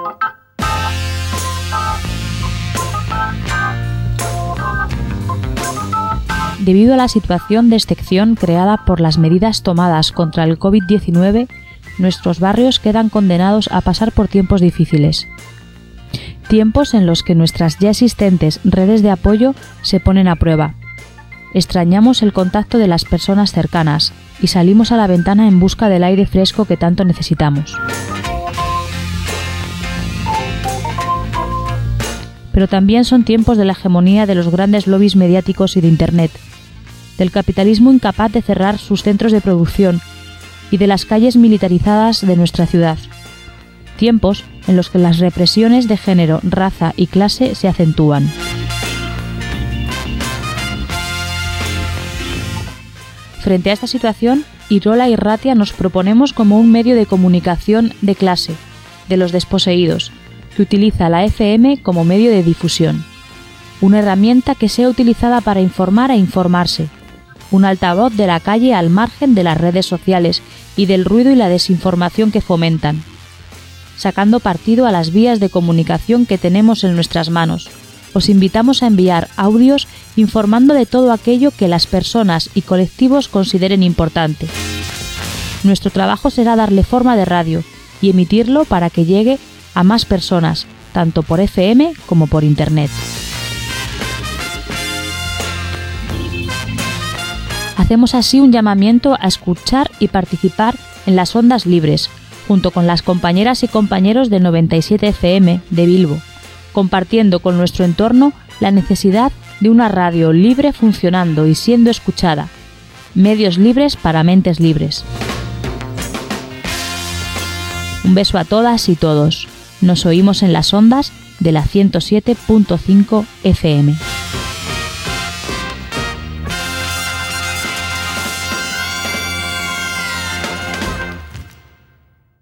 Debido a la situación de excepción creada por las medidas tomadas contra el COVID-19, nuestros barrios quedan condenados a pasar por tiempos difíciles. Tiempos en los que nuestras ya existentes redes de apoyo se ponen a prueba. Extrañamos el contacto de las personas cercanas y salimos a la ventana en busca del aire fresco que tanto necesitamos. Pero también son tiempos de la hegemonía de los grandes lobbies mediáticos y de Internet, del capitalismo incapaz de cerrar sus centros de producción y de las calles militarizadas de nuestra ciudad. Tiempos en los que las represiones de género, raza y clase se acentúan. Frente a esta situación, Irola y Ratia nos proponemos como un medio de comunicación de clase, de los desposeídos, que utiliza la FM como medio de difusión. Una herramienta que sea utilizada para informar e informarse. Un altavoz de la calle al margen de las redes sociales y del ruido y la desinformación que fomentan, sacando partido a las vías de comunicación que tenemos en nuestras manos. Os invitamos a enviar audios informando de todo aquello que las personas y colectivos consideren importante. Nuestro trabajo será darle forma de radio y emitirlo para que llegue a más personas, tanto por FM como por Internet. Hacemos así un llamamiento a escuchar y participar en las ondas libres, junto con las compañeras y compañeros de 97 FM de Bilbo, compartiendo con nuestro entorno la necesidad de una radio libre funcionando y siendo escuchada. Medios libres para mentes libres. Un beso a todas y todos. Nos oímos en las ondas de la 107.5 FM.